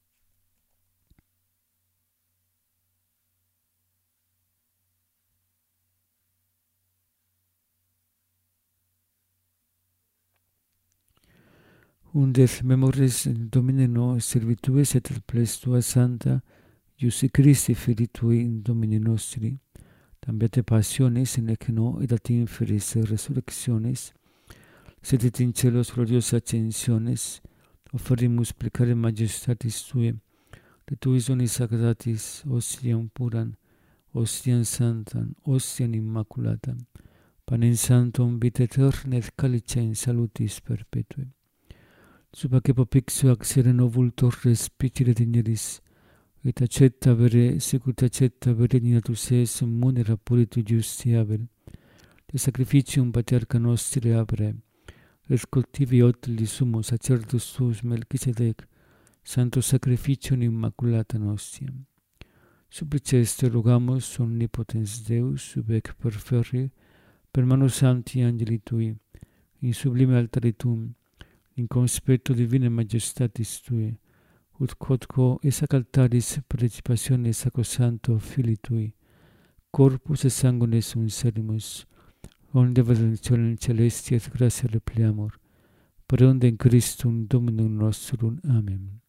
Unde memoris Domine nos servitues et ples Tua santa, Iusi Christi Filii Tui in Domini nostri, tambiate passiones in ec no et at inferis resurrectionis, sed et in celos gloriosa ascensiones, offerimus plecare majestatis Tue, de Tuis onis sagradatis, ostiam puram, ostiam santam, ostiam immaculatam, panem sanctum vitae aeterna et calicem salutis perpetue. Subaque popixio accere novultor respicere digneris, et accetta vere, sicut accetta vere dignatus es munera puritu justi haber, de sacrificium paterca nostri abre, et cultivi otli sumo sacerdotus tuus Melchisedec, santo sacrificium immaculata nostiam. Suppliceste rogamus omnipotens Deus, sub ec perferri, per manus sancti angeli Tui, in sublime altari Tuum, in conspetto divine majestatis Tue, ut quodquo esac altaris participationes sacrosanto Filii Tui, corpus et sanguinis unserimus, onde benedictionem celesti et gratia repliamur, per onde in Christum Dominum nostrum. Amen.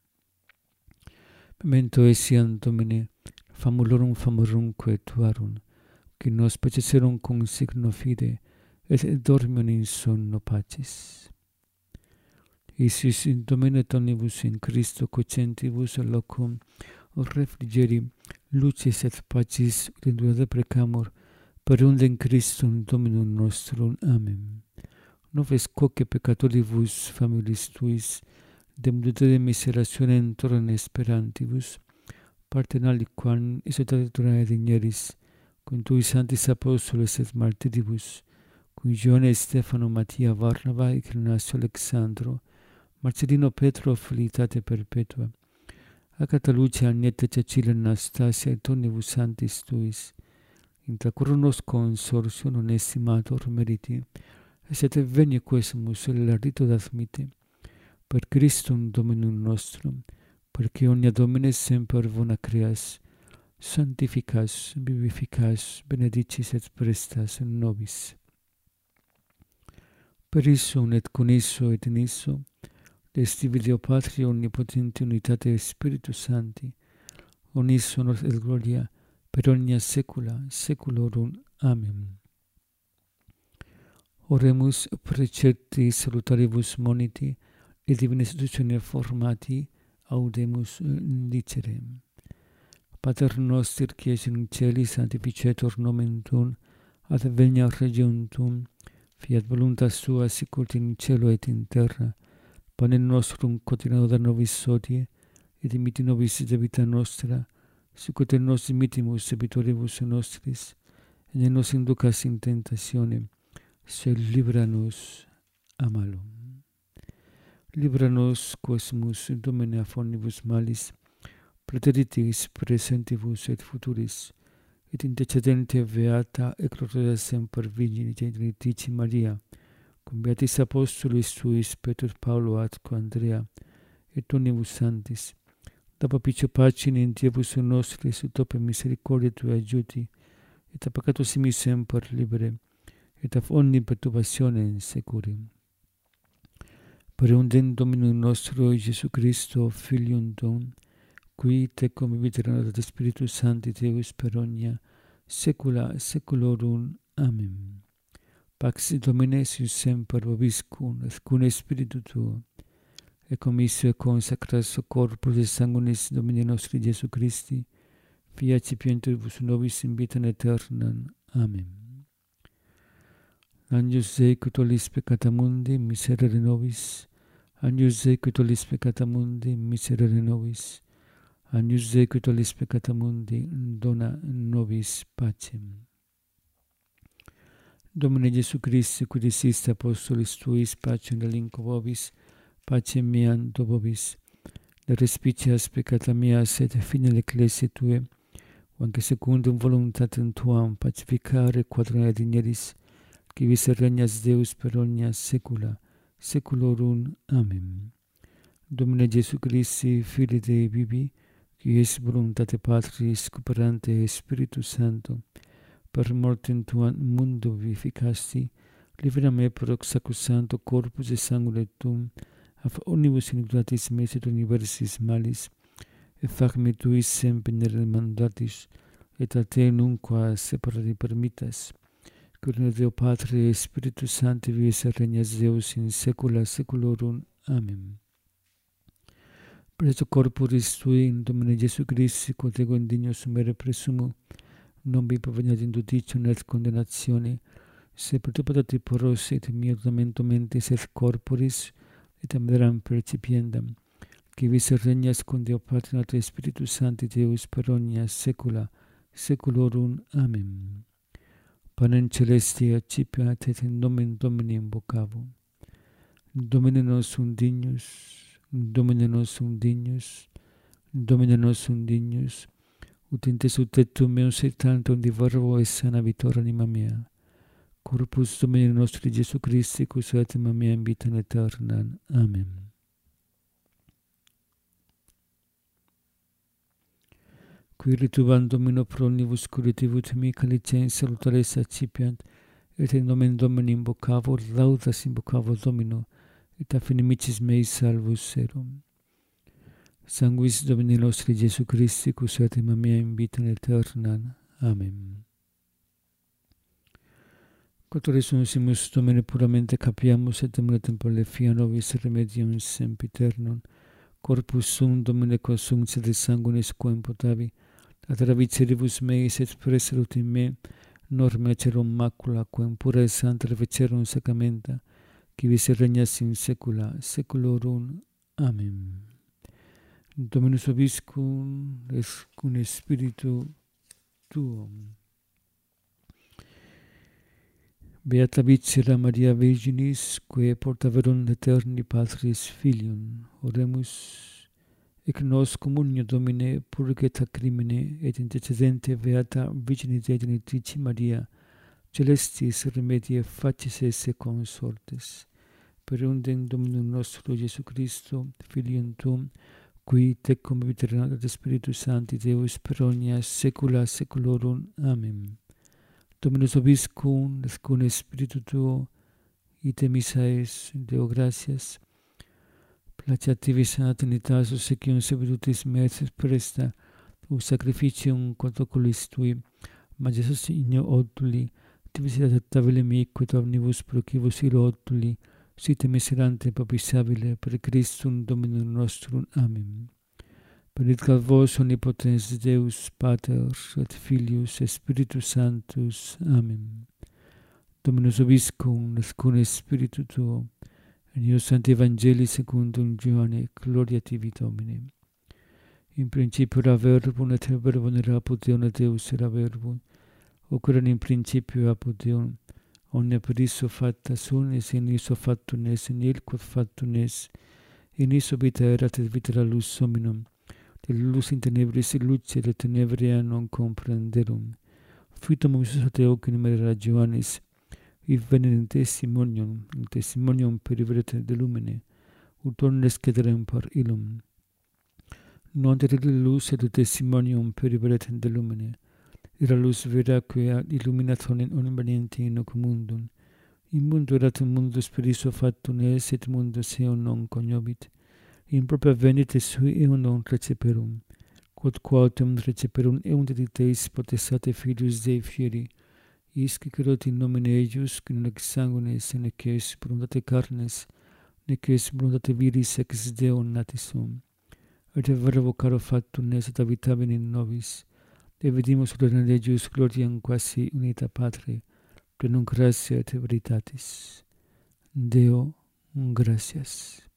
Memento etiam Domine, famulorum famorumque Tuarum, qui nos peceserum cum signo fide, et dormium in sonno pacis. Isis in Domine tonibus in Christo cocentibus locum refrigeri, lucis et pacis in duode precamur, per onde in Christum Dominum nostrum. Amen. Noves quoque peccatoribus familis Tuis, de multitude miserationem torrent esperantibus, partem aliquam exultatura digneris, cum Tui sanctis apostoles et martiribus, cum Ione Stefano Mattia Varnava et Ignacio Alexandro, Marcellino Petro Felicitate Perpetua, Agata Lucia Agneta Cecilia Anastasia et omnibus sanctis Tuis, intra coronos consortio non estimator meriti, et venie quesumus el rito d'admite, per Christum Dominum nostrum, perque omnia Domine semper bona creas, sanctificas, vivificas, benedicis et prestas in nobis. Per issum et con isso et in isso, Desti Deo Patria omnipotenti unitate Spiritus Sancti, omnis honor et gloria per omnia saecula saeculorum. Amen. Oremus precepti salutaribus moniti et divina institutione formati audemus dicere. Pater noster qui es in caeli, sanctificetur nomen tuum, adveniat regnum tuum, Fiat voluntas sua sicut in cielo et in terra. Panem nostrum quotidianum da nobis hodie, et dimitti nobis debita nostra, sicut et nos dimittimus debitoribus nostris, et ne nos inducas in tentationem, sed libera nos a malo. Libera nos quosimus Domine a omnibus malis, praeteritis presentibus et futuris, et intercedente beata et gloriosa semper Virgine Genitici Maria, cum beatis apostolis suis Petrus Paulo atque Andrea, et omnibus sanctis, da propicio pacem in Diebus nostris ut opere misericordiae Tue adjuti, et a peccato simis semper libere, et ab omni perturbationem securi. Per undem Dominum nostro Iesu Christo, Filium Tuum, qui tecum viviterum et Spiritus Sancti Deus per omnia saecula saeculorum. Amen. Pax Domini sius semper vobiscum, et cum spiritu tuo, et comissio et consacras corpus et sanguinis Domini nostri Iesu Christi, fiat cipientibus nobis in vitam aeternam. Amen. Agnus Dei qui tollis peccata mundi, miserere nobis. Agnus Dei qui tollis peccata mundi, miserere nobis. Agnus Dei qui tollis peccata mundi, dona nobis pacem. Domine Iesu Christi, qui diciste apostolis Tuis, pacem relinquo vobis, pacem meam do vobis. De respicias peccata meas et fine l'ecclesiae Tue, anche secundum voluntatem Tuam pacificare quadrone digneris, qui vis regnas Deus per omnia saecula saeculorum. Amen. Domine Iesu Christi, Filii Dei vivi, qui es voluntate Patris, cooperante Spiritus Sancto, per mortem Tuam mundo vivificasti, libera me pro sacrosancto corpus et sanguine Tuum, ab omnibus iniquitatis meis et universis malis, et fac me Tuis semper mandatis, et a Te nunquam separati permittas, Gloria Deo Patre et Spiritus Sancti, viis et regnas Deus in saecula saeculorum. Amen. Preso corporis Tui in Domine Iesu Christi, quod ego indigno sumere presumo, non vi proveniat in judicium et condemnatione, sed perturbatati poros et mio tormento mentis et corporis, et ameram percipiendam, qui vis et regnas con Deo Patre et Spiritus Sancti Deus per omnia saecula saeculorum. Amen. Panem celestia accipiat et in nomen Domini invocavo. Domine nostrum dignus, Domine nostrum dignus, Domine nostrum dignus, ut in te subtectum meum se tantum diverbo et sana vitor anima mea. Corpus Domini nostri Iesu Christi, cus anima mea in vitam aeternam. Amen. Qui ritubam Domino pro omnibus curativus mihi licens salutares accipiant, et in nomen Domini invocavo, laudas invocavo Domino, et a finimicis meis salvus erum. Sanguis Domini nostri Iesu Christi, cus anima mea in vitam aeternam. Amen. Quod simus Domine puramente capiamus, et Domine tempore fia nobis remedium sempiternum, corpus sum Domine quos sum sed sanguinis quo imputavi, ad ravicieribus meis et preserunt in me norma cerum macula, quem pura et santa revecerum sacramenta, qui vis et regnas in saecula saeculorum. Amen. Dominus vobiscum, et cum spiritu tuum. Beata vicera Maria Virginis, quae portaverunt aeterni Patris Filium, oremus. Ec nos communio Domine purgata crimine, et intercedente beata Virgine Dei Genitici Maria, celestis remedie facis esse consortes. Per undem Dominum nostro Iesu Christo, Filium Tuum, qui tecum viviterum et Spiritus Sancti Deus per omnia saecula saeculorum. Amen. Dominus vobiscum, et cum spiritu tuo, ite missa es, Deo gratias. Placeat tibi sana Trinitas, obsequium servitutis meas et presta, ut sacrificium quod oculis Tui, majestas igno oduli, tibi sit acceptabile mihi et omnibus procibus ilo oduli, site miserante propisabile per Christum Dominum nostrum. Amen. Benedicat vos omnipotens Deus, Pater et Filius et Spiritus Sanctus. Amen. Dominus Vobiscum, nascune Spiritu Tuo, in eo Sancti Evangelii secundum Ioanne, gloria tibi Domine. In principio era Verbum, et Verbum era apud Deum, et Deus era Verbum. Hoc erat in principio apud Deum. Omnia per issue facta sunt, et in issue factum est, in il quod factum est. In issue vita erat, et vita era lux hominum. De lux in tenebris lucet, et tenebria non comprenderum. Fuitum Moses ad hoc in numera Ioannis, vivere in testimonium periveret de lumine, ut omnes cederem per illum. Non terrile lux et testimonium periveret de lumine, era lux vera quia illuminat omnium in hoc mundum. In mundo erat mundus per issue factum est, et mundus eum non cognovit. In propria venit sui eum non receperum. Quod quautem receperum eum dediteis potestate Filius Dei fieri, isque cerot in nomine eius, qui non ex sanguinis, nec ex voluntate carnes, nec ex voluntate viris ex Deo natis sum. Et verbo caro factum est, et habitabit in nobis, et vidimus gloriam Eius, gloriam quasi unita Patre, plenum gratia et veritatis. Deo, gratias.